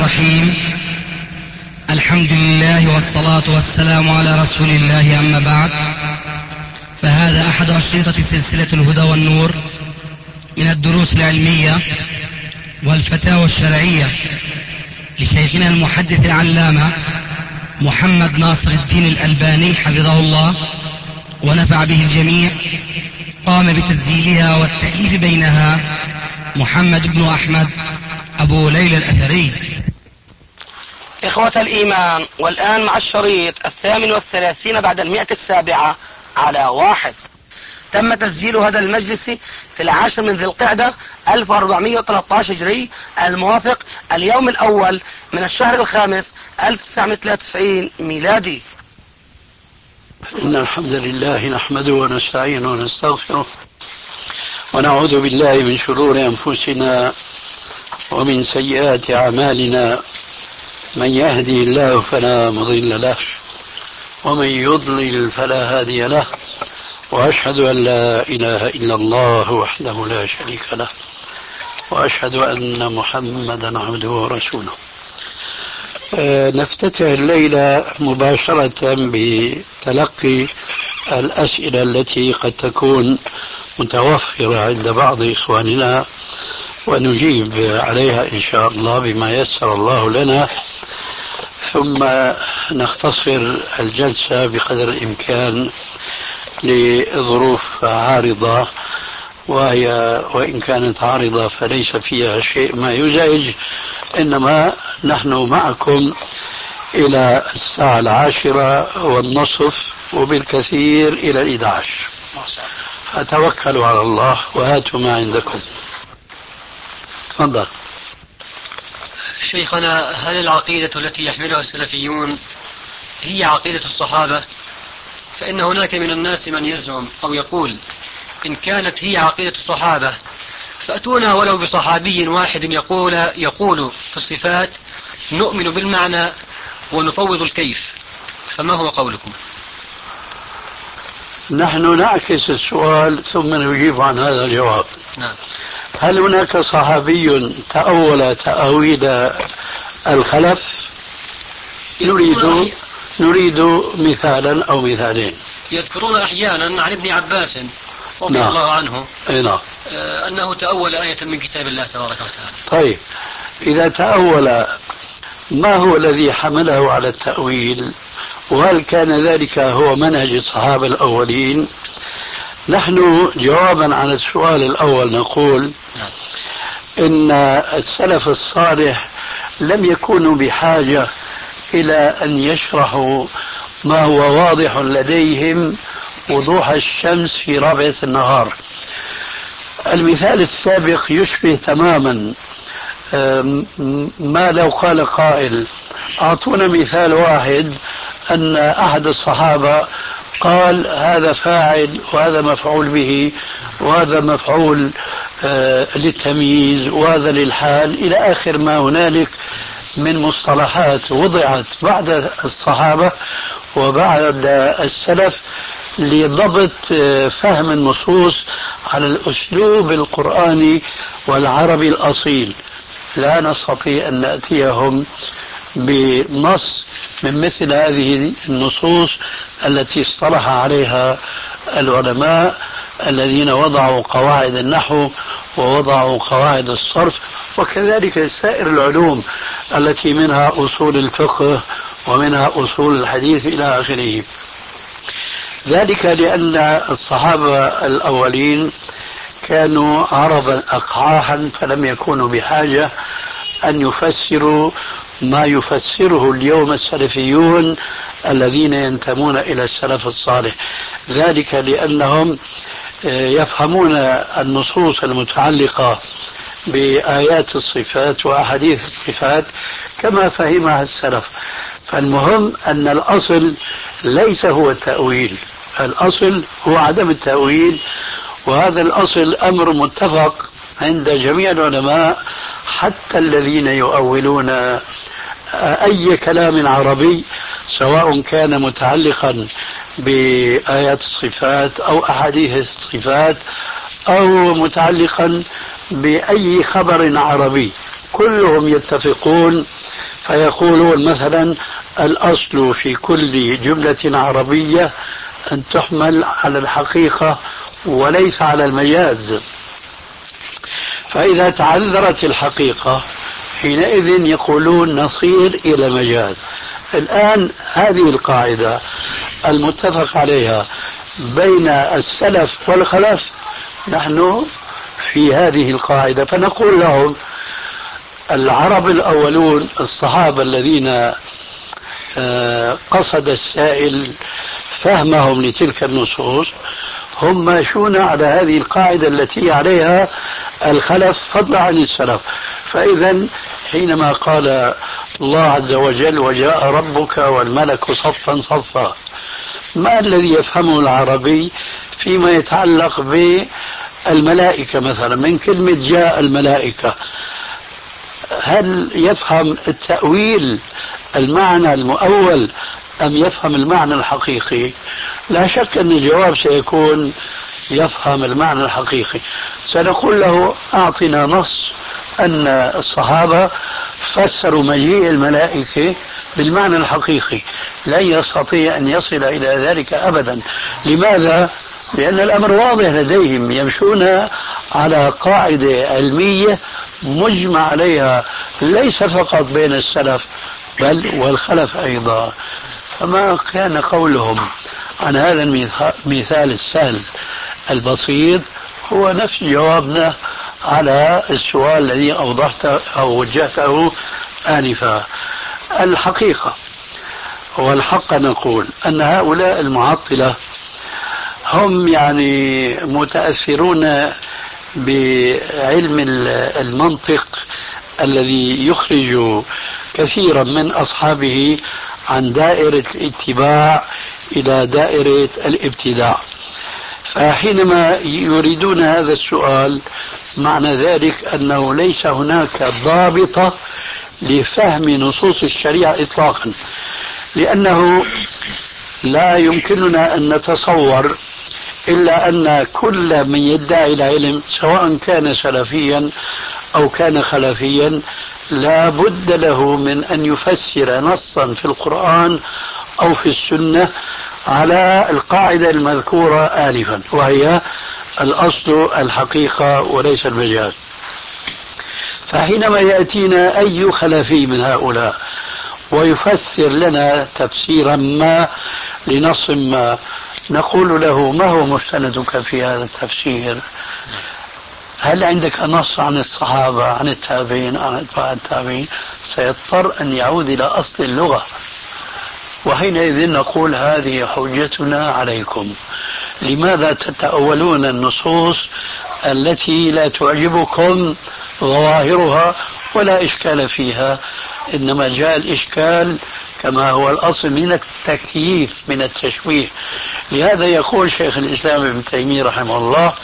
الرحيم. الحمد لله والصلاة والسلام على رسول الله، أما بعد، فهذا أحد أشرطة سلسلة الهدى والنور من الدروس العلمية والفتاوى الشرعية لشيخنا المحدث العلامة محمد ناصر الدين الألباني حفظه الله ونفع به الجميع. قام بتسجيلها والتأليف بينها محمد بن أحمد أبو ليلى الأثري. إخوة الإيمان، والآن مع الشريط 38 بعد 107 على 1. تم تسجيل هذا المجلس في 10 من ذي القعدة 1413 هجري، الموافق اليوم الأول من الشهر الخامس 1993 ميلادي. إن الحمد لله نحمده ونستعينه ونستغفره ونعوذ بالله من شرور أنفسنا ومن سيئات أعمالنا. من يهدي الله فلا مضل له ومن يضلل فلا هادي له، وأشهد أن لا إله إلا الله وحده لا شريك له، وأشهد أن محمدا عبده ورسوله. نفتتح الليلة مباشرة بتلقي الأسئلة التي قد تكون متوفرة عند بعض إخواننا، ونجيب عليها إن شاء الله بما يسر الله لنا، ثم نختصر الجلسة بقدر الإمكان لظروف عارضة، وإن كانت عارضة فليس فيها شيء ما يزعج، إنما نحن معكم إلى 10:10 وبالكثير إلى 11. فتوكلوا على الله وهاتوا ما عندكم. تفضل. شيخنا، هل العقيدة التي يحملها السلفيون هي عقيدة الصحابة؟ فإن هناك من الناس من يزعم أو يقول إن كانت هي عقيدة الصحابة فأتونا ولو بصحابي واحد يقول في الصفات نؤمن بالمعنى ونفوض الكيف، فما هو قولكم؟ نحن نعكس السؤال ثم نجيب عن هذا الجواب. نعم. هل هناك صحابي تأول تأويل الخلف؟ نريد مثالا أو مثالين. يذكرون أحيانا عن ابن عباس رضي الله عنه أنه تأول آية من كتاب الله تبارك وتعالى. طيب، إذا تأول، ما هو الذي حمله على التأويل؟ وهل كان ذلك هو منهج الصحابة الأولين؟ نحن جوابا على السؤال الأول نقول إن السلف الصالح لم يكونوا بحاجة إلى أن يشرحوا ما هو واضح لديهم وضوح الشمس في رابعة النهار. المثال السابق يشبه تماما ما لو قال قائل أعطونا مثال واحد أن أحد الصحابة قال هذا فاعل وهذا مفعول به وهذا مفعول للتمييز وهذا للحال إلى آخر ما هنالك من مصطلحات وضعت بعد الصحابة وبعد السلف لضبط فهم النصوص على الأسلوب القرآني والعربي الأصيل. لا نستطيع أن نأتيهم بنص من مثل هذه النصوص التي اصطلح عليها العلماء الذين وضعوا قواعد النحو ووضعوا قواعد الصرف، وكذلك سائر العلوم التي منها أصول الفقه ومنها أصول الحديث إلى آخره. ذلك لأن الصحابة الأولين كانوا عربا أقحاحا، فلم يكونوا بحاجة أن يفسروا ما يفسره اليوم السلفيون الذين ينتمون إلى السلف الصالح. ذلك لأنهم يفهمون النصوص المتعلقة بآيات الصفات وأحاديث الصفات كما فهمها السلف. فالمهم أن الأصل ليس هو التأويل، الأصل هو عدم التأويل، وهذا الأصل أمر متفق عند جميع العلماء حتى الذين يؤولون أي كلام عربي سواء كان متعلقا بآيات الصفات أو أحاديث الصفات أو متعلقا بأي خبر عربي، كلهم يتفقون فيقولون مثلا الأصل في كل جملة عربية أن تحمل على الحقيقة وليس على المجاز، فإذا تعذرت الحقيقة حينئذ يقولون نصير إلى مجاز. الآن هذه القاعدة المتفق عليها بين السلف والخلف، نحن في هذه القاعدة، فنقول لهم العرب الأولون الصحابة الذين قصد السائل فهمهم لتلك النصوص هم ماشون على هذه القاعدة التي عليها الخلف فضلا عن السلف. فإذا حينما قال الله عز وجل وجاء ربك والملك صفا صفا، ما الذي يفهمه العربي فيما يتعلق بالملائكة مثلا من كلمة جاء الملائكة؟ هل يفهم التأويل المعنى المؤول أم يفهم المعنى الحقيقي؟ لا شك أن الجواب سيكون يفهم المعنى الحقيقي. سنقول له أعطنا نص أن الصحابة فسروا مجيء الملائكة بالمعنى الحقيقي. لن يستطيع أن يصل إلى ذلك أبدا. لماذا؟ لأن الأمر واضح لديهم، يمشون على قاعدة علمية مجمع عليها ليس فقط بين السلف بل والخلف أيضا. فما كان قولهم عن هذا المثال السهل البسيط هو نفس جوابنا على السؤال الذي أوضحته أو وجهته آنفا. الحقيقة والحق نقول أن هؤلاء المعطلة هم يعني متأثرون بعلم المنطق الذي يخرج كثيرا من أصحابه عن دائرة الاتباع إلى دائرة الابتداع. فحينما يريدون هذا السؤال معنى ذلك أنه ليس هناك ضابطة لفهم نصوص الشريعة إطلاقا، لأنه لا يمكننا أن نتصور إلا أن كل من يدعي العلم سواء كان سلفيا أو كان خلفيا لا بد له من أن يفسر نصا في القرآن أو في السنة على القاعدة المذكورة آنفا، وهي الأصل الحقيقة وليس المجاز. فحينما يأتينا أي خلفي من هؤلاء ويفسر لنا تفسيرا ما لنص ما، نقول له ما هو مستندك في هذا التفسير؟ هل عندك نص عن الصحابة عن التابعين عن أتباع التابعين؟ سيضطر أن يعود إلى أصل اللغة، وحينئذ نقول هذه حجتنا عليكم. لماذا تتأولون النصوص التي لا تعجبكم ظواهرها ولا إشكال فيها، إنما جاء الإشكال كما هو الأصل من التكييف من التشبيه. لهذا يقول شيخ الإسلام ابن تيمية رحمه الله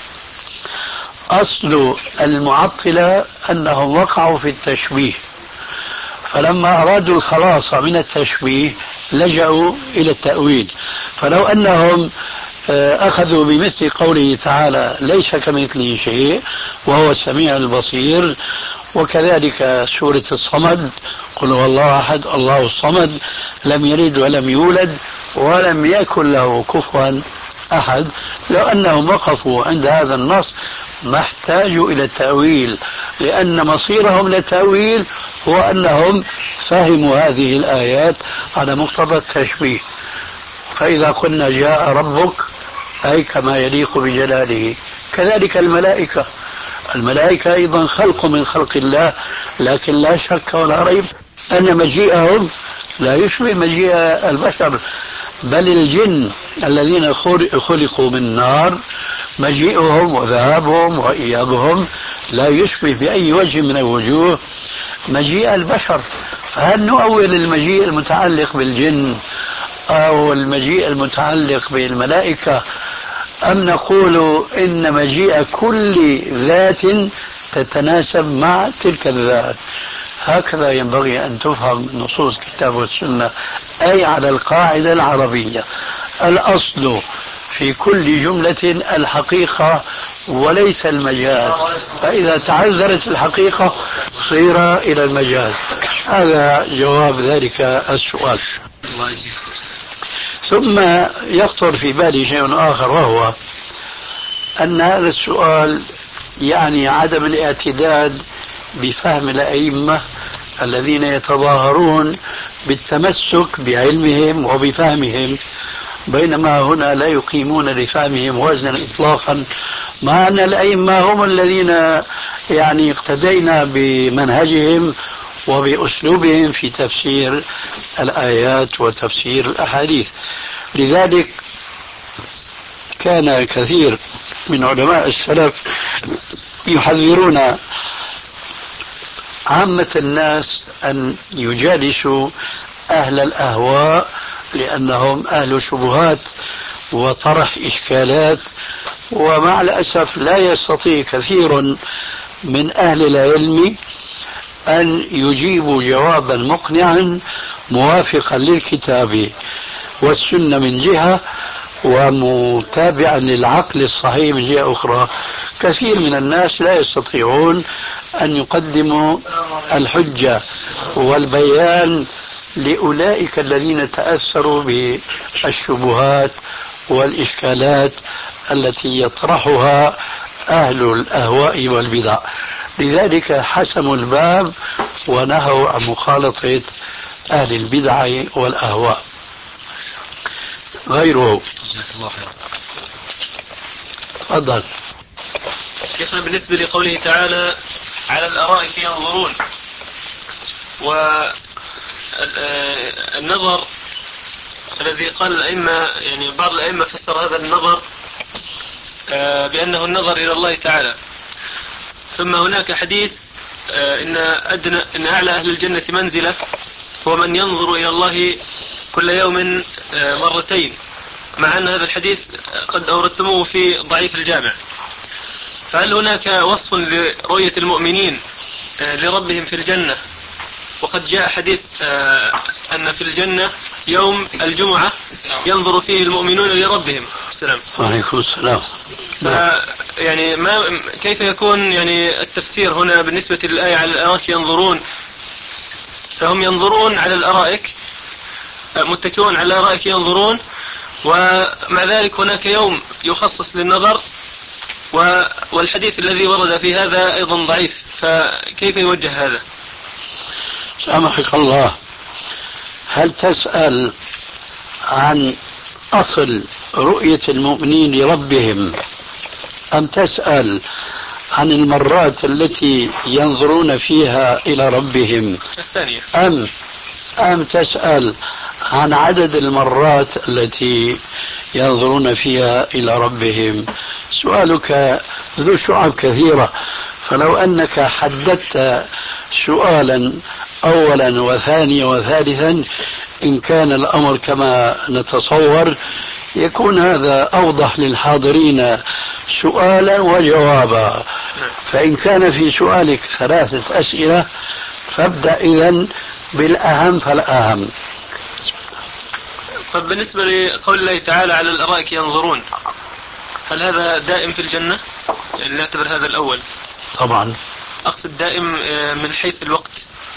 أصل المعطلة أنهم وقعوا في التشبيه، فلما أرادوا الخلاص من التشبيه لجأوا إلى التأويل. فلو أنهم أخذوا بمثل قوله تعالى ليس كمثله شيء وهو السميع البصير، وكذلك سورة الصمد قل هو الله أحد الله الصمد لم يلد ولم يولد ولم يكن له كفوا أحد، لو أنهم وقفوا عند هذا النص ما احتاجوا إلى التأويل، لأن مصيرهم للتأويل هو أنهم فهموا هذه الآيات على مقتضى التشبيه. فإذا قلنا جاء ربك أي كما يليق بجلاله، كذلك الملائكة. الملائكة أيضا خلق من خلق الله، لكن لا شك ولا ريب أن مجيئهم لا يشبه مجيء البشر، بل الجن الذين خلقوا من نار مجيئهم وذهابهم وإيابهم لا يشبه بأي وجه من الوجوه مجيء البشر. فهل نؤول المجيء المتعلق بالجن أو المجيء المتعلق بالملائكة، أم نقول إن مجيء كل ذات تتناسب مع تلك الذات؟ هكذا ينبغي أن تفهم نصوص الكتاب والسنة، أي على القاعدة العربية الأصل في كل جملة الحقيقة وليس المجاز، فإذا تعذرت الحقيقة صير إلى المجاز. هذا جواب ذلك السؤال. الله يجزيك. ثم يخطر في بالي شيء آخر، وهو أن هذا السؤال يعني عدم الاعتداد بفهم الأئمة الذين يتظاهرون بالتمسك بعلمهم وبفهمهم، بينما هنا لا يقيمون لفهمهم وزنا إطلاقا، مع أن الأئمة هم الذين يعني اقتدينا بمنهجهم وبأسلوبهم في تفسير الآيات وتفسير الأحاديث. لذلك كان كثير من علماء السلف يحذرون عامة الناس أن يجالسوا أهل الأهواء، لأنهم أهل شبهات وطرح إشكالات، ومع الأسف لا يستطيع كثير من أهل العلم أن يجيبوا جوابا مقنعا موافقا للكتاب والسنة من جهة، ومتابعا للعقل الصحيح من جهة أخرى. كثير من الناس لا يستطيعون أن يقدموا الحجة والبيان لأولئك الذين تأثروا بالشبهات والإشكالات التي يطرحها أهل الأهواء والبدع. لذلك حسموا الباب ونهوا عن مخالطة أهل البدع والأهواء. غيره. جزاك الله خير. تفضل. شيخنا، بالنسبة لقوله تعالى على الأرائك ينظرون، والنظر الذي قال الأئمة، يعني بعض الأئمة فسر هذا النظر بأنه النظر إلى الله تعالى. ثم هناك حديث إن أعلى أهل الجنة منزلة هو من ينظر إلى الله كل يوم مرتين، مع أن هذا الحديث قد أوردتموه في ضعيف الجامع. فهل هناك وصف لرؤية المؤمنين لربهم في الجنة؟ وقد جاء حديث أن في الجنة يوم الجمعة ينظر فيه المؤمنون لربهم. السلام عليكم السلام. يعني كيف يكون يعني التفسير هنا بالنسبة للآية على الأرائك ينظرون؟ فهم ينظرون على الأرائك، متكئون على الأرائك ينظرون، ومع ذلك هناك يوم يخصص للنظر، والحديث الذي ورد في هذا أيضا ضعيف، فكيف يوجه هذا؟ سامحك الله، هل تسأل عن أصل رؤية المؤمنين لربهم، أم تسأل عن المرات التي ينظرون فيها إلى ربهم؟ الثانية. أم تسأل عن عدد المرات التي ينظرون فيها إلى ربهم؟ سؤالك ذو شعب كثيرة، فلو أنك حددت سؤالا أولا وثانيا وثالثا، إن كان الأمر كما نتصور يكون هذا أوضح للحاضرين سؤالا وجوابا. فإن كان في سؤالك 3 أسئلة فابدأ إذن بالأهم فالأهم. طب بالنسبة لقول الله تعالى على الأرائك ينظرون، هل هذا دائم في الجنة؟ يعني نعتبر هذا الأول. طبعا. أقصد دائم من حيث الوقت.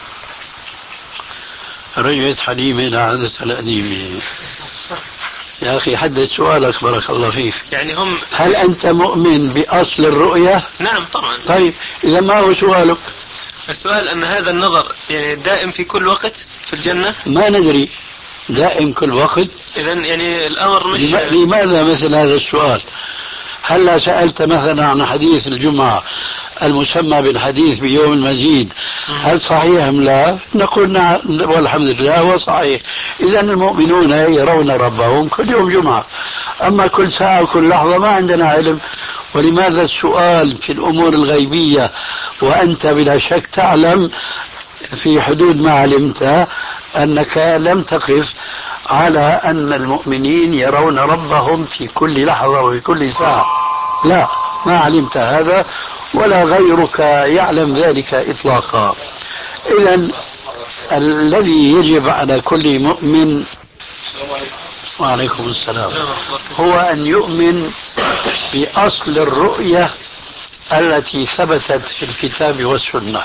رجعت حليمة إلى عادة القديمة. يا أخي حدد سؤالك بارك الله فيك. يعني هل أنت مؤمن بأصل الرؤية؟ نعم طبعا. طيب إذا ما هو سؤالك؟ السؤال أن هذا النظر يعني دائم في كل وقت في الجنة؟ ما ندري دائم كل وقت. إذن يعني الأمر مش لماذا مثل هذا السؤال؟ هلا سألت مثلا عن حديث الجمعة المسمى بالحديث بيوم المزيد، هل صحيح أم لا؟ نقول نعم والحمد لله هو صحيح. إذا المؤمنون يرون ربهم كل يوم جمعة، أما كل ساعة وكل لحظة ما عندنا علم. ولماذا السؤال في الأمور الغيبية وأنت بلا شك تعلم في حدود ما علمت أنك لم تقف على أن المؤمنين يرون ربهم في كل لحظة وفي كل ساعة؟ لا، ما علمت هذا ولا غيرك يعلم ذلك إطلاقا. إذن الذي يجب على كل مؤمن وعليكم السلام هو أن يؤمن بأصل الرؤية التي ثبتت في الكتاب والسنة.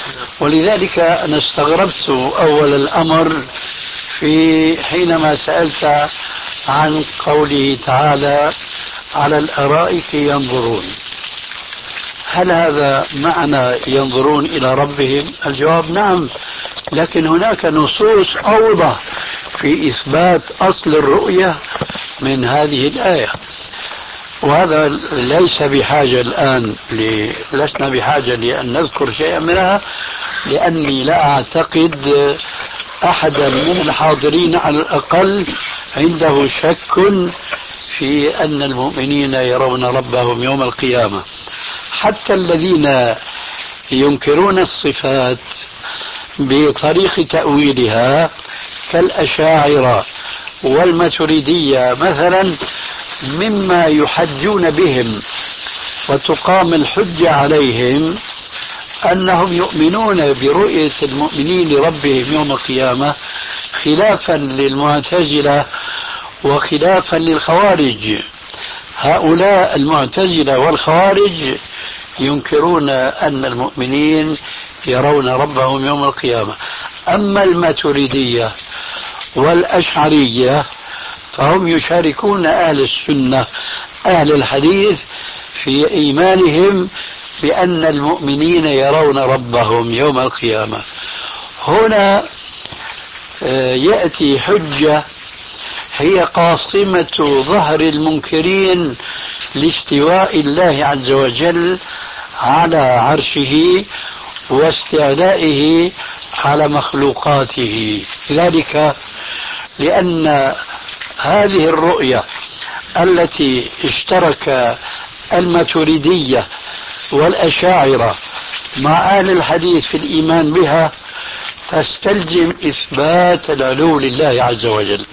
ولذلك أنا استغربت أول الأمر في حينما سألت عن قوله تعالى على الأرائك ينظرون. هل هذا معنى ينظرون إلى ربهم؟ الجواب نعم، لكن هناك نصوص أوضح في إثبات أصل الرؤية من هذه الآية، وهذا ليس بحاجة الآن لسنا بحاجة لأن نذكر شيئا منها، لأني لا أعتقد أحدا من الحاضرين على الأقل عنده شك في أن المؤمنين يرون ربهم يوم القيامة. حتى الذين ينكرون الصفات بطريق تأويلها كالأشاعرة والماتريدية مثلا، مما يحجون بهم وتقام الحجة عليهم أنهم يؤمنون برؤية المؤمنين لربهم يوم القيامة، خلافا للمعتزلة وخلافا للخوارج. هؤلاء المعتزلة والخوارج ينكرون أن المؤمنين يرون ربهم يوم القيامة. أما الماتريدية والأشعرية فهم يشاركون أهل السنة أهل الحديث في إيمانهم بأن المؤمنين يرون ربهم يوم القيامة. هنا يأتي حجة هي قاصمة ظهر المنكرين لاستواء الله عز وجل على عرشه واستعلائه على مخلوقاته. ذلك لأن هذه الرؤية التي اشترك الماتريدية والأشاعرة مع أهل الحديث في الإيمان بها تستلزم إثبات العلو لله عز وجل،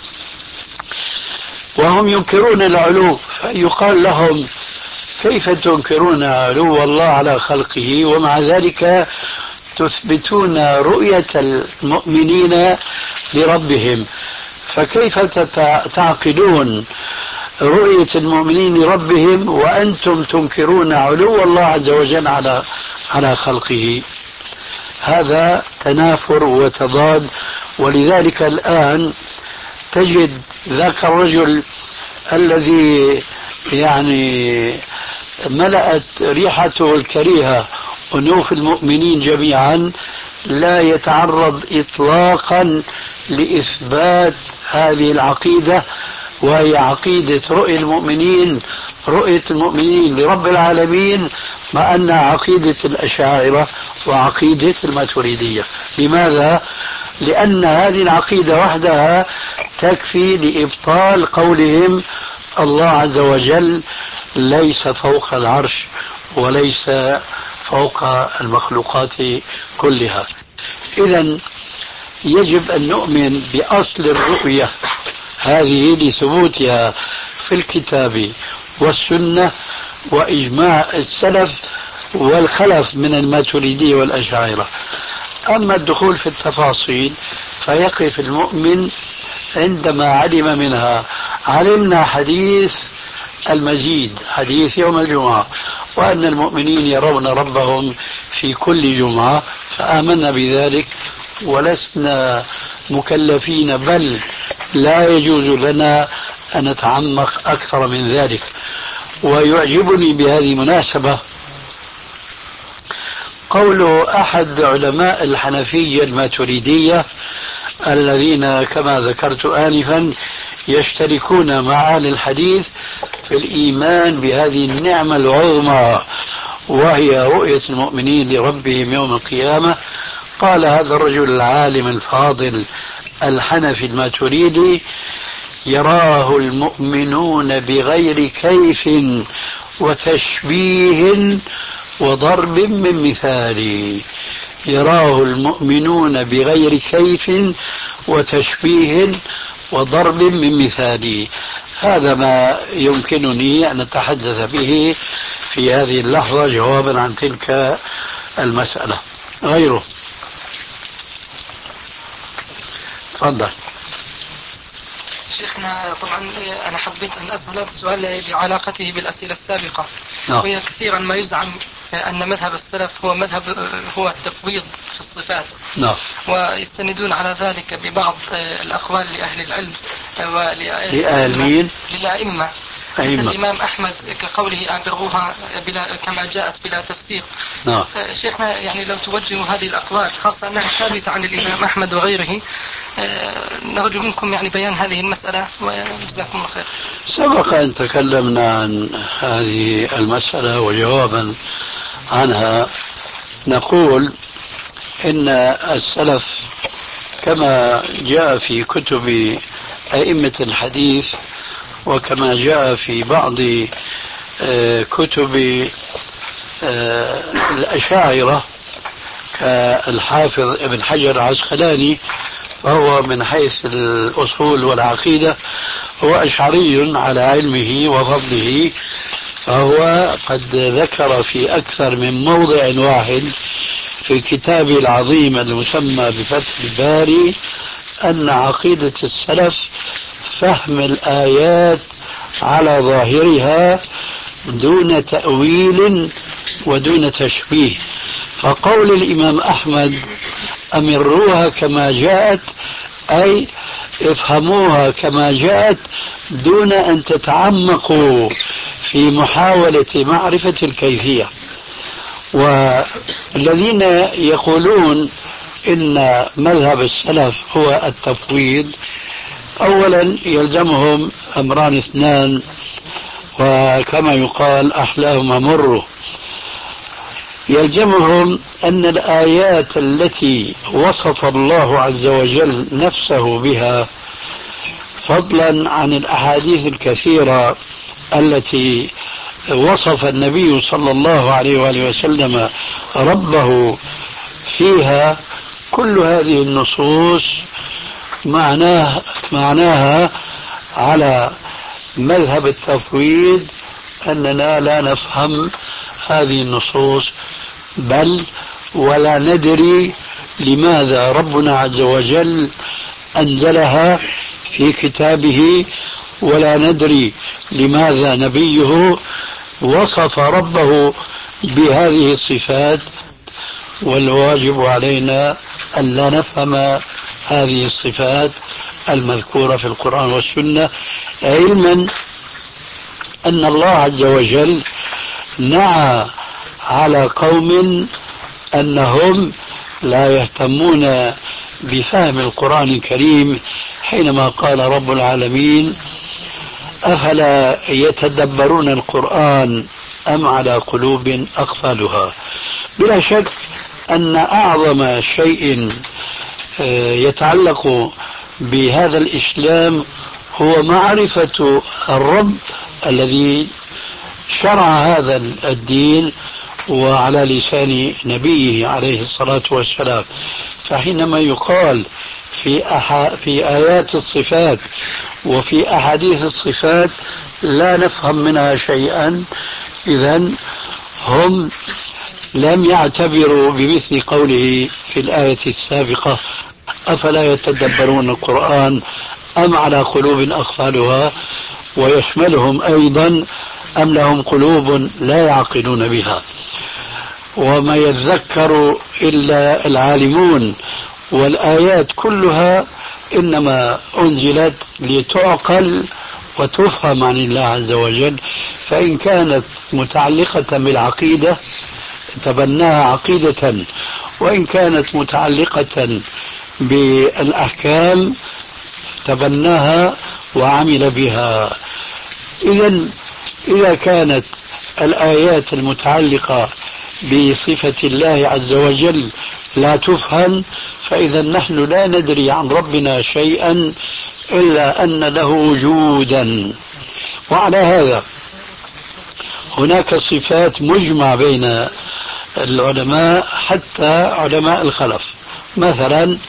وهم ينكرون العلو، فيقال لهم كيف تنكرون علو الله على خلقه ومع ذلك تثبتون رؤية المؤمنين لربهم؟ فكيف تعقلون رؤية المؤمنين لربهم وأنتم تنكرون علو الله عز وجل على خلقه؟ هذا تنافر وتضاد. ولذلك الآن تجد ذاك الرجل الذي يعني ملأت ريحته الكريهة أنوف المؤمنين جميعا لا يتعرض إطلاقا لإثبات هذه العقيدة، وهي عقيدة رؤية المؤمنين لرب العالمين، مع أن عقيدة الأشاعرة وعقيدة الماتريدية. لماذا؟ لأن هذه العقيدة وحدها تكفي لإبطال قولهم الله عز وجل ليس فوق العرش وليس فوق المخلوقات كلها. إذن يجب أن نؤمن بأصل الرؤية هذه لثبوتها في الكتاب والسنة وإجماع السلف والخلف من الماتريدية والأشاعرة. أما الدخول في التفاصيل فيقف المؤمن عندما علم منها. علمنا حديث المجيد، حديث يوم الجمعة، وأن المؤمنين يرون ربهم في كل جمعة، فآمنا بذلك ولسنا مكلفين، بل لا يجوز لنا أن نتعمق أكثر من ذلك. ويعجبني بهذه المناسبة قول أحد علماء الحنفية الماتريدية الذين كما ذكرت آنفا يشتركون مع أهل الحديث في الإيمان بهذه النعمة العظمى وهي رؤية المؤمنين لربهم يوم القيامة. قال هذا الرجل العالم الفاضل الحنفي الماتريدي: يراه المؤمنون بغير كيف وتشبيه وضرب من مثال. يراه المؤمنون بغير كيف وتشبيه وضرب من مثال. هذا ما يمكنني أن أتحدث به في هذه اللحظة جوابا عن تلك المسألة. غيره تفضل. شيخنا طبعا أنا حبيت أن أسأل هذا السؤال بعلاقته بالأسئلة السابقة. وهي كثيرا ما يزعم أن مذهب السلف هو التفويض في الصفات. نعم. ويستندون على ذلك ببعض الأقوال لأهل العلم لأهل للأئمة مثل الإمام أحمد كقوله أبروها كما جاءت بلا تفسير. نعم. شيخنا يعني لو توجهوا هذه الأقوال خاصة أنها ثابتة عن الإمام أحمد وغيره، نرجو منكم يعني بيان هذه المسألة وجزاكم الله خير. سبق أن تكلمنا عن هذه المسألة وجوابا عنها نقول إن السلف كما جاء في كتب أئمة الحديث وكما جاء في بعض كتب الأشاعرة كالحافظ ابن حجر العسقلاني، فهو من حيث الأصول والعقيدة هو أشعري على علمه وفضله، فهو قد ذكر في أكثر من موضع واحد في كتابه العظيم المسمى بفتح الباري أن عقيدة السلف فهم الآيات على ظاهرها دون تأويل ودون تشبيه. فقول الإمام أحمد أمروها كما جاءت أي افهموها كما جاءت دون أن تتعمقوا في محاولة معرفة الكيفية. والذين يقولون إن مذهب السلف هو التفويض أولا يلزمهم أمران اثنان، وكما يقال أحلاهما مر. يلزمهم أن الآيات التي وصف الله عز وجل نفسه بها فضلا عن الأحاديث الكثيرة التي وصف النبي صلى الله عليه وآله وسلم ربه فيها، كل هذه النصوص معناها على مذهب التفويض أننا لا نفهم هذه النصوص بل ولا ندري لماذا ربنا عز وجل أنزلها في كتابه، ولا ندري لماذا نبيه وصف ربه بهذه الصفات، والواجب علينا أن لا نفهم هذه الصفات المذكورة في القرآن والسنة، علما أن الله عز وجل نعى على قوم أنهم لا يهتمون بفهم القرآن الكريم حينما قال رب العالمين أفلا يتدبرون القرآن أم على قلوب أقفالها. بلا شك أن أعظم شيء يتعلق بهذا الإسلام هو معرفة الرب الذي شرع هذا الدين وعلى لسان نبيه عليه الصلاة والسلام. فحينما يقال في آيات الصفات وفي أحاديث الصفات لا نفهم منها شيئا، إذن هم لم يعتبروا بمثل قوله في الآية السابقة أفلا يتدبرون القرآن أم على قلوب أقفالها، ويشملهم أيضا أم لهم قلوب لا يعقلون بها. وما يذكر إلا العالمون، والآيات كلها إنما أنزلت لتعقل وتفهم عن الله عز وجل، فإن كانت متعلقة بالعقيدة تبناها عقيدة، وإن كانت متعلقة بالأحكام تبناها وعمل بها. إذا كانت الآيات المتعلقة بصفة الله عز وجل لا تفهم، فإذا نحن لا ندري عن ربنا شيئا إلا أن له وجودا. وعلى هذا هناك صفات مجمع بين العلماء حتى علماء الخلف، مثلا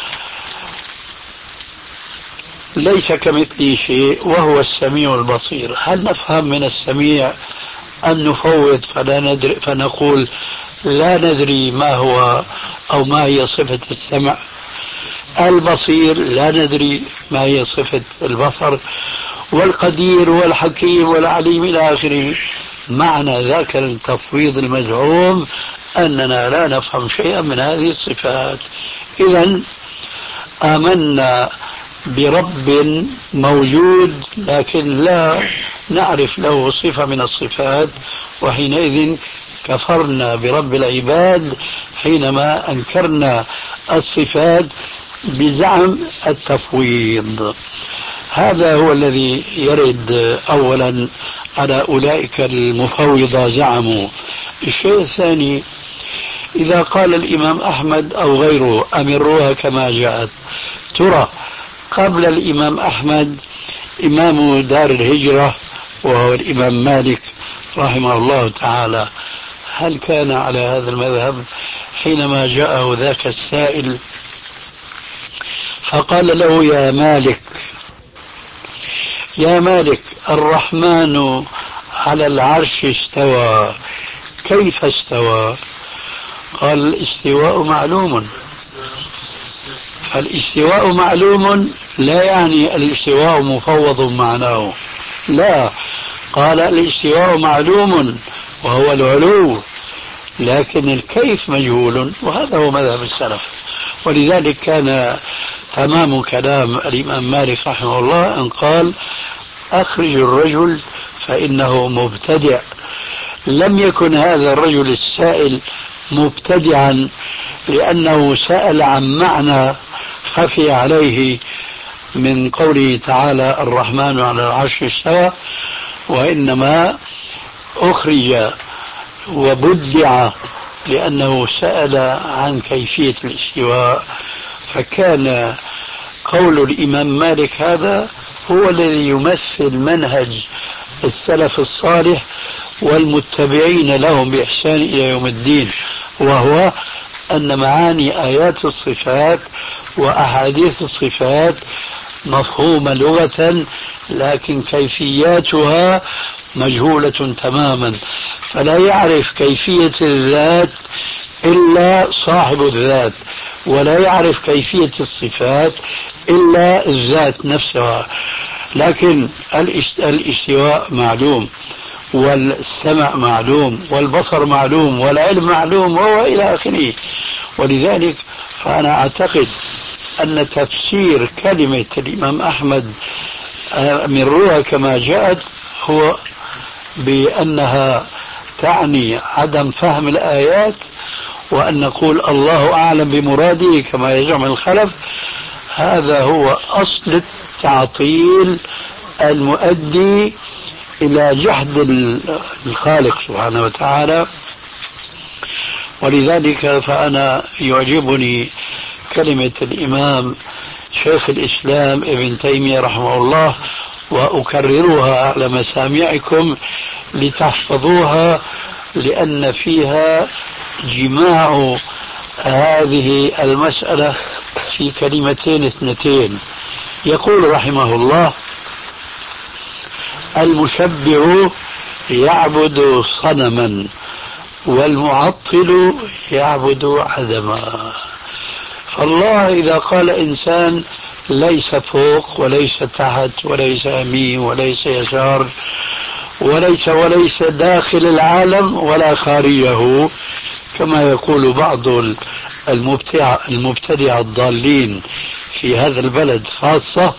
ليس كمثله شيء وهو السميع البصير. هل نفهم من السميع أن نفوض فلا ندري فنقول لا ندري ما هو أو ما هي صفة السمع؟ البصير لا ندري ما هي صفة البصر، والقدير والحكيم والعليم إلى آخره معنى ذاك التفويض المزعوم أننا لا نفهم شيئا من هذه الصفات. إذا آمنا برب موجود لكن لا نعرف له صفة من الصفات، وحينئذ كفرنا برب العباد حينما أنكرنا الصفات بزعم التفويض. هذا هو الذي يرد أولا على أولئك المفوضة زعموا. الشيء الثاني، إذا قال الإمام أحمد أو غيره أمروها كما جاءت، ترى قبل الإمام أحمد إمام دار الهجرة وهو الإمام مالك رحمه الله تعالى، هل كان على هذا المذهب حينما جاءه ذاك السائل فقال له يا مالك الرحمن على العرش استوى، كيف استوى؟ قال الاستواء معلوم. فالاستواء معلوم لا يعني الاستواء مفوض معناه، لا، قال الاستواء معلوم وهو العلو، لكن الكيف مجهول، وهذا هو مذهب السلف. ولذلك كان تمام كلام الإمام مالك رحمه الله أن قال أخرج الرجل فإنه مبتدع. لم يكن هذا الرجل السائل مبتدعا لأنه سأل عن معنى خفي عليه من قوله تعالى الرحمن على العرش استوى، وإنما أخرج وبدع لأنه سأل عن كيفية الاستواء. فكان قول الإمام مالك هذا هو الذي يمثل منهج السلف الصالح والمتبعين لهم بإحسان إلى يوم الدين، وهو أن معاني آيات الصفات وأحاديث الصفات مفهومة لغة، لكن كيفياتها مجهولة تماما. فلا يعرف كيفية الذات إلا صاحب الذات، ولا يعرف كيفية الصفات إلا الذات نفسها. لكن الاستواء معلوم، والسمع معلوم، والبصر معلوم، والعلم معلوم، وهو إلى آخره. ولذلك فأنا أعتقد أن تفسير كلمة الإمام أحمد أمروها كما جاءت هو بأنها تعني عدم فهم الآيات، وأن نقول الله أعلم بمراده كما يزعم الخلف. هذا هو أصل التعطيل المؤدي إلى جحد الخالق سبحانه وتعالى. ولذلك فأنا يعجبني كلمة الإمام شيخ الإسلام ابن تيمية رحمه الله، وأكررها على مسامعكم لتحفظوها، لأن فيها جماع هذه المسألة في كلمتين اثنتين. يقول رحمه الله المشبع يعبد صنما والمعطل يعبد عدما. فالله إذا قال إنسان ليس فوق وليس تحت وليس يمين وليس يسار وليس داخل العالم ولا خارجه، كما يقول بعض المبتدع الضالين في هذا البلد خاصة،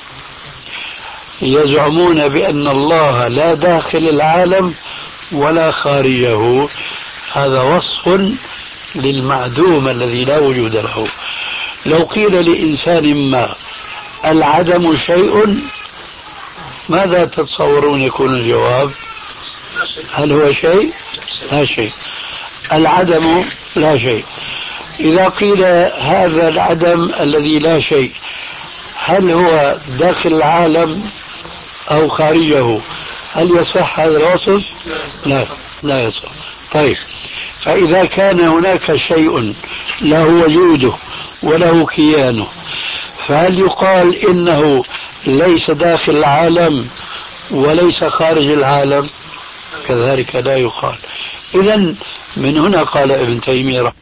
يزعمون بأن الله لا داخل العالم ولا خارجه. هذا وصف للمعدوم الذي لا وجود له. لو قيل لإنسان ما العدم شيء، ماذا تتصورون يكون الجواب؟ هل هو شيء؟ لا شيء. العدم لا شيء. إذا قيل هذا العدم الذي لا شيء هل هو داخل العالم أو خارجه، هل يصح هذا الوصف؟ لا يصح. طيب، فإذا كان هناك شيء له وجوده وله كيانه، فهل يقال إنه ليس داخل العالم وليس خارج العالم؟ كذلك لا يقال. إذن من هنا قال ابن تيمية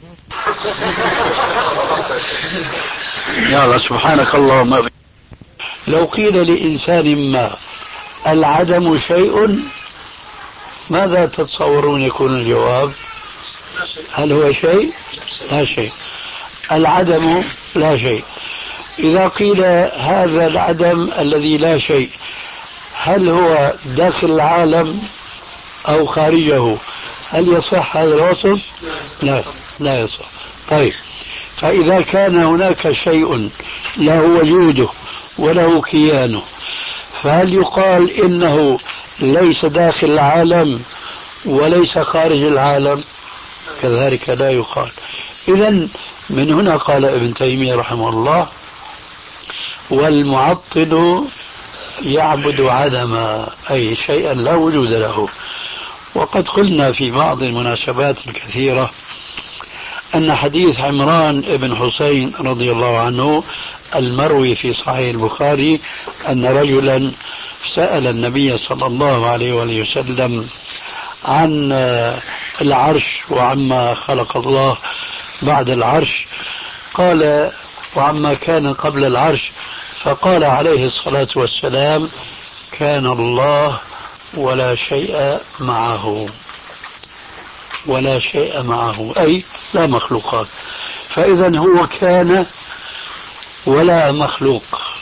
يا الله سبحانك اللهم، لو قيل لإنسان ما العدم شيء، ماذا تتصورون يكون الجواب؟ هل هو شيء؟ لا شيء. العدم لا شيء. إذا قيل هذا العدم الذي لا شيء هل هو داخل العالم أو خارجه، هل يصح هذا الوصف؟ لا، لا يصح. طيب، فإذا كان هناك شيء له وجوده وله كيانه، فهل يقال إنه ليس داخل العالم وليس خارج العالم؟ كذلك لا يقال. إذن من هنا قال ابن تيمية رحمه الله: والمعطل يعبد عدما، أي شيئا لا وجود له. وقد قلنا في بعض المناسبات الكثيرة أن حديث عمران بن حسين رضي الله عنه المروي في صحيح البخاري أن رجلا سأل النبي صلى الله عليه وآله وسلم عن العرش وعما خلق الله بعد العرش، قال: وعما كان قبل العرش، فقال عليه الصلاة والسلام: كان الله ولا شيء معه. ولا شيء معه أي لا مخلوقات. فإذا هو كان ولا مخلوق،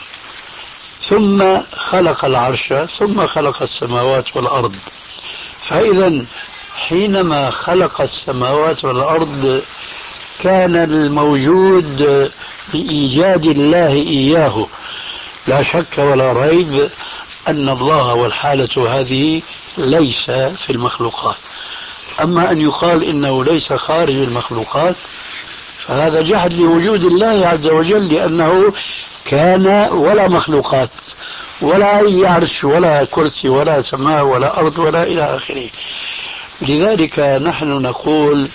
ثم خلق العرش، ثم خلق السماوات والأرض. فإذا حينما خلق السماوات والأرض كان الموجود بإيجاد الله إياه، لا شك ولا ريب أن الله والحالة هذه ليس في المخلوقات. أما أن يقال إنه ليس خارج المخلوقات فهذا جحد لوجود الله عز وجل، لأنه كان ولا مخلوقات، ولا أي عرش ولا كرسي ولا سماء ولا أرض ولا إلى آخره. لذلك نحن نقول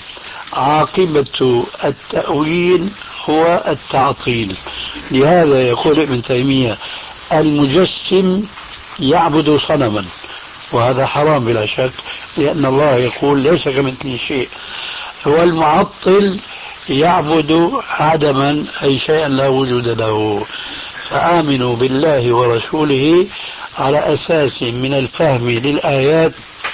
عاقبة التأويل هو التعطيل. لهذا يقول ابن تيمية: المجسم يعبد صنما، وهذا حرام بلا شك، لأن الله يقول ليس كمثله شيء. والمعطل يعبد عدما، أي شيئا لا وجود له. فآمنوا بالله ورسوله على أساس من الفهم للآيات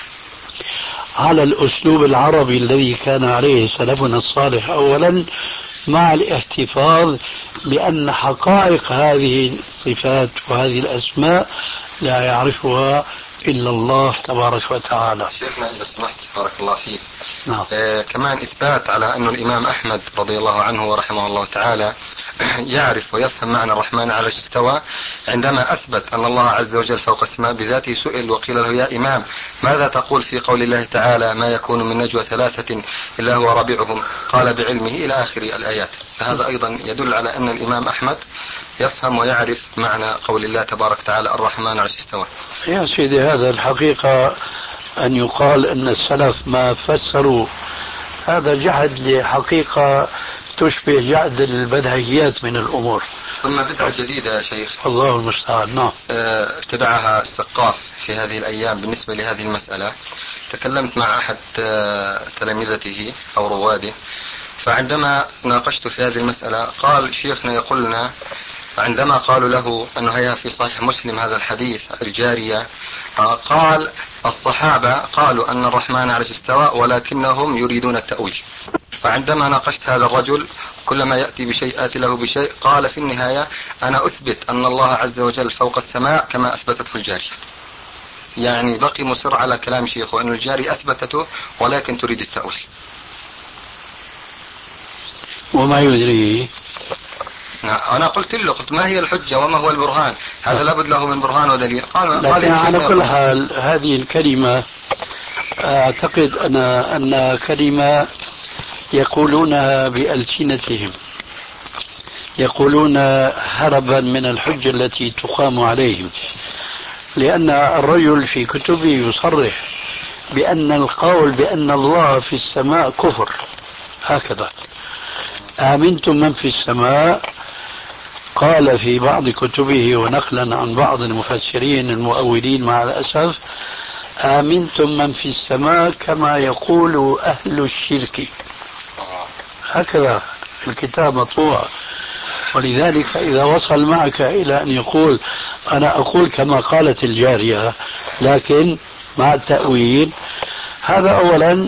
على الأسلوب العربي الذي كان عليه سلفنا الصالح أولا، مع الاحتفاظ بأن حقائق هذه الصفات وهذه الأسماء لا يعرفها إلا الله تبارك وتعالى. شيخنا إذا سمحت بارك الله فيك، نعم. كمان إثبات على أن الإمام أحمد رضي الله عنه ورحمه الله تعالى يعرف ويفهم معنى الرحمن على استوى، عندما أثبت أن الله عز وجل فوق السماء بذاته سئل وقيل له: يا إمام، ماذا تقول في قول الله تعالى: ما يكون من نجوى ثلاثة إلا هو رابعهم، قال: بعلمه، إلى آخر الآيات. هذا أيضا يدل على أن الإمام أحمد يفهم ويعرف معنى قول الله تبارك وتعالى الرحمن على استوى. يا سيدي، هذا الحقيقة أن يقال أن السلف ما فسروا، هذا جحد لحقيقة تشبه جحد البدهيات من الأمور. ثم بدعة جديدة يا شيخ، الله المستعان. نعم. ابتدعها السقاف في هذه الأيام بالنسبة لهذه المسألة. تكلمت مع أحد تلامذته أو رواده، فعندما ناقشت في هذه المسألة قال: شيخنا يقول لنا عندما قالوا له أنه هي في صحيح مسلم هذا الحديث الجارية، قال: الصحابة قالوا أن الرحمن على استوى ولكنهم يريدون التأويل. فعندما ناقشت هذا الرجل كلما يأتي بشيء آتي له بشيء، قال في النهاية: أنا أثبت أن الله عز وجل فوق السماء كما أثبتته الجارية. يعني بقي مصر على كلام شيخه أن الجارية أثبتته ولكن تريد التأويل. وما يدري. أنا قلت له ما هي الحجة وما هو البرهان؟ هذا لابد له من برهان ودليل. قال على كل حال هذه الكلمة أعتقد أن كلمة يقولونها بألسنتهم، يقولون هربا من الحجة التي تقام عليهم، لأن الرجل في كتبه يصرح بأن القول بأن الله في السماء كفر. هكذا: آمنتم من في السماء، قال في بعض كتبه ونقلا عن بعض المفسرين المؤولين مع الأسف: آمنتم من في السماء كما يقول أهل الشرك. هكذا الكتاب مطبوع. ولذلك فإذا وصل معك إلى أن يقول: أنا أقول كما قالت الجارية لكن مع التأويل، هذا أولا.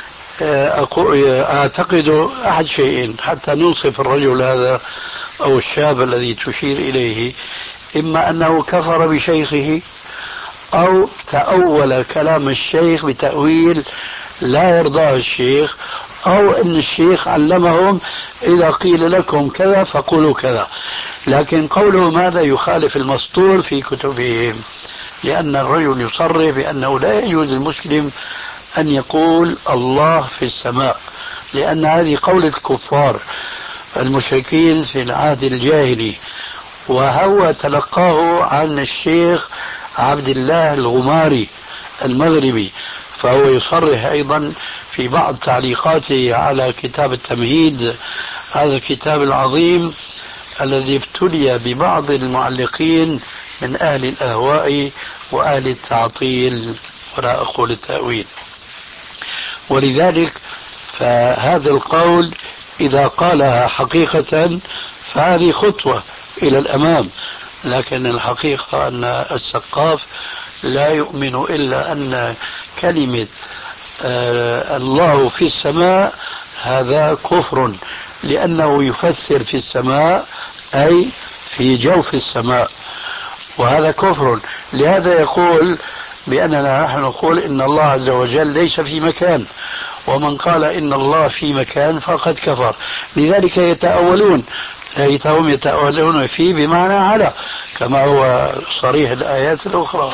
أعتقد أحد شيئين حتى ننصف الرجل هذا أو الشاب الذي تشير إليه: إما أنه كفر بشيخه، أو تأول كلام الشيخ بتأويل لا يرضاه الشيخ، أو أن الشيخ علمهم إذا قيل لكم كذا فقولوا كذا. لكن قولهم هذا يخالف المسطور في كتبهم، لأن الرجل يصرح بأنه لا يجوز المسلم أن يقول الله في السماء، لأن هذه قولة الكفار المشركين في العهد الجاهلي، وهو تلقاه عن الشيخ عبد الله الغماري المغربي. فهو يصرح أيضا في بعض تعليقاته على كتاب التمهيد، هذا الكتاب العظيم الذي ابتلي ببعض المعلقين من أهل الأهواء وأهل التعطيل ولا أقول التأويل. ولذلك فهذا القول إذا قالها حقيقة فهذه خطوة إلى الأمام، لكن الحقيقة أن السقاف لا يؤمن إلا أن كلمة الله في السماء هذا كفر، لأنه يفسر في السماء أي في جوف السماء، وهذا كفر. لهذا يقول بأننا نحن نقول إن الله عز وجل ليس في مكان، ومن قال إن الله في مكان فقد كفر. لذلك يتأولون، ليتهم يتأولون فيه بمعنى على، كما هو صريح الآيات الأخرى.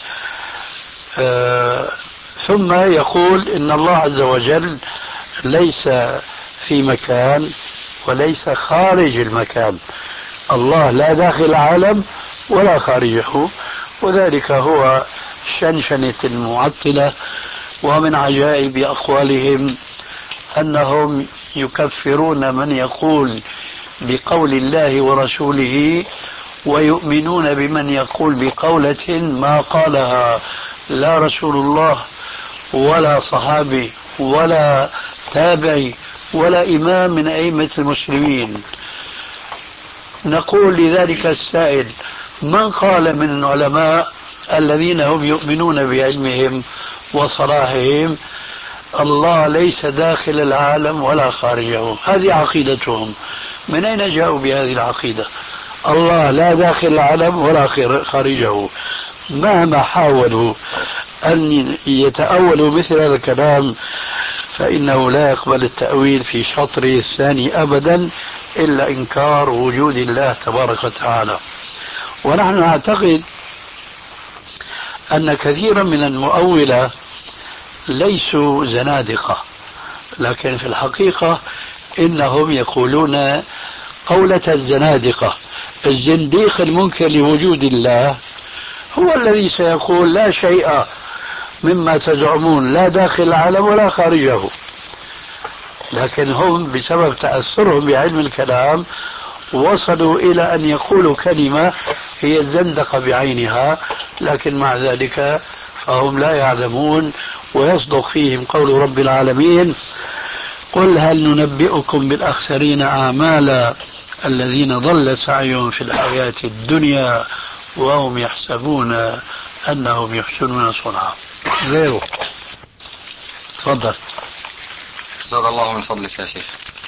ثم يقول إن الله عز وجل ليس في مكان وليس خارج المكان، الله لا داخل العالم ولا خارجه، وذلك هو شنشنة المعطلة. ومن عجائب أقوالهم أنهم يكفرون من يقول بقول الله ورسوله، ويؤمنون بمن يقول بقولة ما قالها لا رسول الله ولا صحابي ولا تابعي ولا إمام من أئمة المسلمين. نقول لذلك السائل: من قال من العلماء الذين هم يؤمنون بعلمهم وصلاحهم الله ليس داخل العالم ولا خارجه؟ هذه عقيدتهم. من أين جاءوا بهذه العقيدة؟ الله لا داخل العالم ولا خارجه. مهما حاولوا أن يتأولوا مثل هذا الكلام فإنه لا يقبل التأويل في شطره الثاني أبدا إلا إنكار وجود الله تبارك وتعالى. ونحن نعتقد أن كثيرا من المؤولة ليسوا زنادقة، لكن في الحقيقة إنهم يقولون قولة الزنادقة. الزنديق المنكر لوجود الله هو الذي سيقول لا شيء مما تزعمون لا داخل العالم ولا خارجه، لكن هم بسبب تأثرهم بعلم الكلام وصلوا إلى أن يقولوا كلمة هي الزندقة بعينها، لكن مع ذلك فهم لا يعلمون. ويصدق فيهم قول رب العالمين: قل هل ننبئكم بالأخسرين أعمالا الذين ضل سعيهم في الحياة الدنيا وهم يحسبون أنهم يحسنون صنعا. غيره. تفضل. زاد الله من فضلك يا شيخ.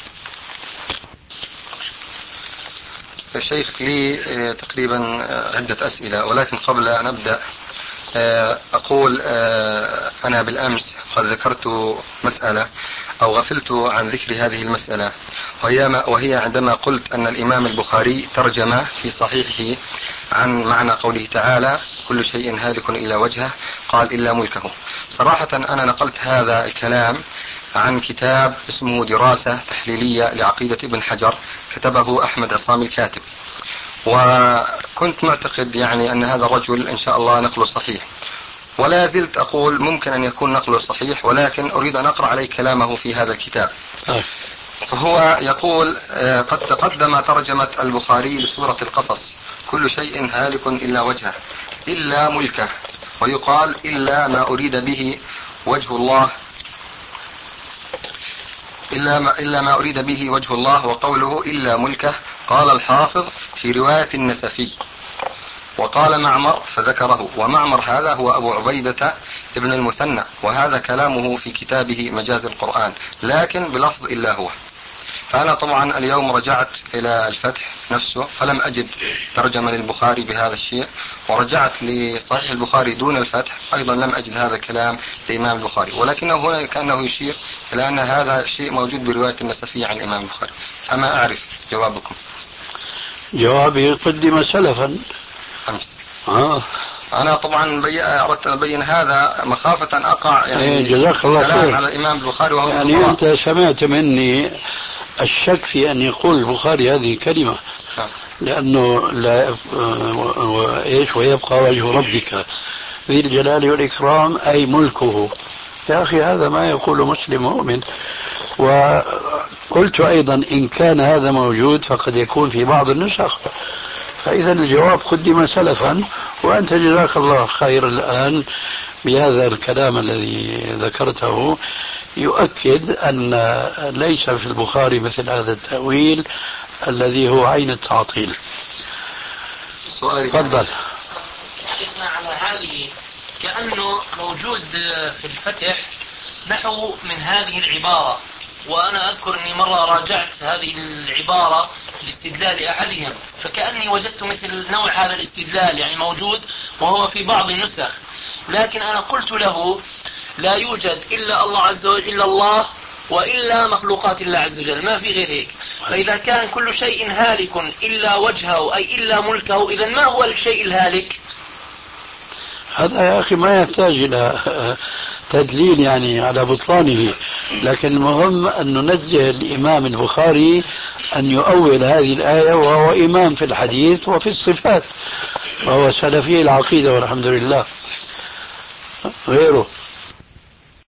الشيخ لي تقريبا عدة أسئلة، ولكن قبل أن أبدأ أقول أنا بالأمس قد ذكرت مسألة أو غفلت عن ذكر هذه المسألة، وهي عندما قلت أن الإمام البخاري ترجم في صحيحه عن معنى قوله تعالى: كل شيء هالك إلا وجهه، قال إلا ملكه. صراحة أنا نقلت هذا الكلام عن كتاب اسمه دراسة تحليلية لعقيدة ابن حجر، كتبه أحمد عصام الكاتب، وكنت معتقد يعني أن هذا الرجل إن شاء الله نقله صحيح، ولا زلت أقول ممكن أن يكون نقله صحيح، ولكن أريد أن أقرأ عليه كلامه في هذا الكتاب. فهو يقول: قد تقدم ترجمة البخاري لسورة القصص: كل شيء هالك إلا وجهه إلا ملكه، ويقال إلا ما أريد به وجه الله، إلا ما أريد به وجه الله، وقوله إلا ملكه قال الحافظ في رواية النسفي. وقال معمر فذكره، ومعمر هذا هو أبو عبيدة ابن المثنى، وهذا كلامه في كتابه مجاز القرآن، لكن بلفظ إلا هو. فأنا طبعا اليوم رجعت إلى الفتح نفسه فلم أجد ترجمة للبخاري بهذا الشيء، ورجعت لصحيح البخاري دون الفتح أيضا لم أجد هذا الكلام لإمام البخاري، ولكنه هنا كأنه يشير إلى أن هذا الشيء موجود برواية النسفية عن الإمام البخاري. فما أعرف جوابكم. جوابي قدم سلفا أمس. أنا طبعا أردت أن أبين هذا مخافة أن أقع يعني جزاك الله خير على الإمام البخاري وهو يعني أنت سمعت مني الشك في أن يقول البخاري هذه الكلمة لأنه لا إيش ويبقى وجه ربك ذي الجلال والإكرام أي ملكه. يا أخي هذا ما يقول مسلم مؤمن. وقلت أيضا إن كان هذا موجود فقد يكون في بعض النسخ، فإذا الجواب قدم سلفا، وأنت جزاك الله خير الآن بهذا الكلام الذي ذكرته يؤكد أن ليس في البخاري مثل هذا التأويل الذي هو عين التعطيل. تفضل. شيخنا على هذه كأنه موجود في الفتح نحو من هذه العبارة، وأنا أذكر أني مرة راجعت هذه العبارة لاستدلال أحدهم، فكأني وجدت مثل نوع هذا الاستدلال يعني موجود وهو في بعض النسخ، لكن أنا قلت له لا يوجد إلا الله عز وجل إلا الله وإلا مخلوقات الله عز وجل، ما في غير هيك. فإذا كان كل شيء هالك إلا وجهه أي إلا ملكه، إذا ما هو الشيء الهالك؟ هذا يا أخي ما يحتاج إلى تدليل يعني على بطلانه، لكن المهم أن ننزه الإمام البخاري أن يؤول هذه الآية، وهو إمام في الحديث وفي الصفات، وهو سلفي العقيدة والحمد لله. غيره